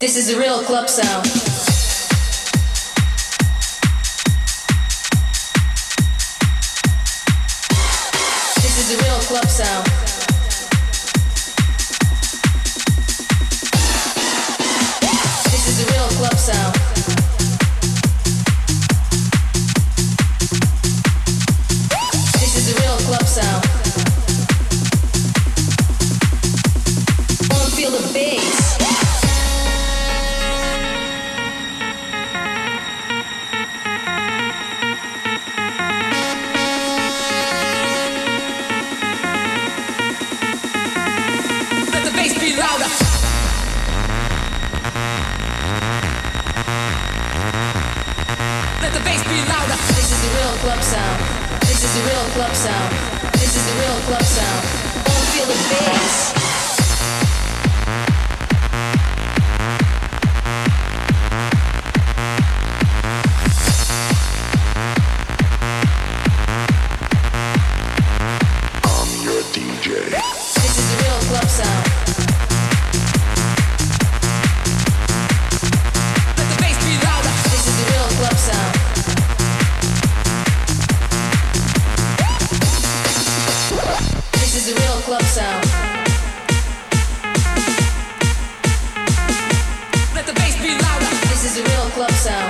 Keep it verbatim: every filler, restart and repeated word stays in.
This is a real club sound. This is a real club sound. This is a real club sound. This is a real club sound. Wanna feel the bass. Be louder. Let the bass be louder. This is a real club sound. This is a real club sound. This is a real club sound. Wanna feel the bass. I'm your D J. This is a real club sound. Let the bass be louder. This is a real club sound. This is a real club sound. Let the bass be louder. This is a real club sound.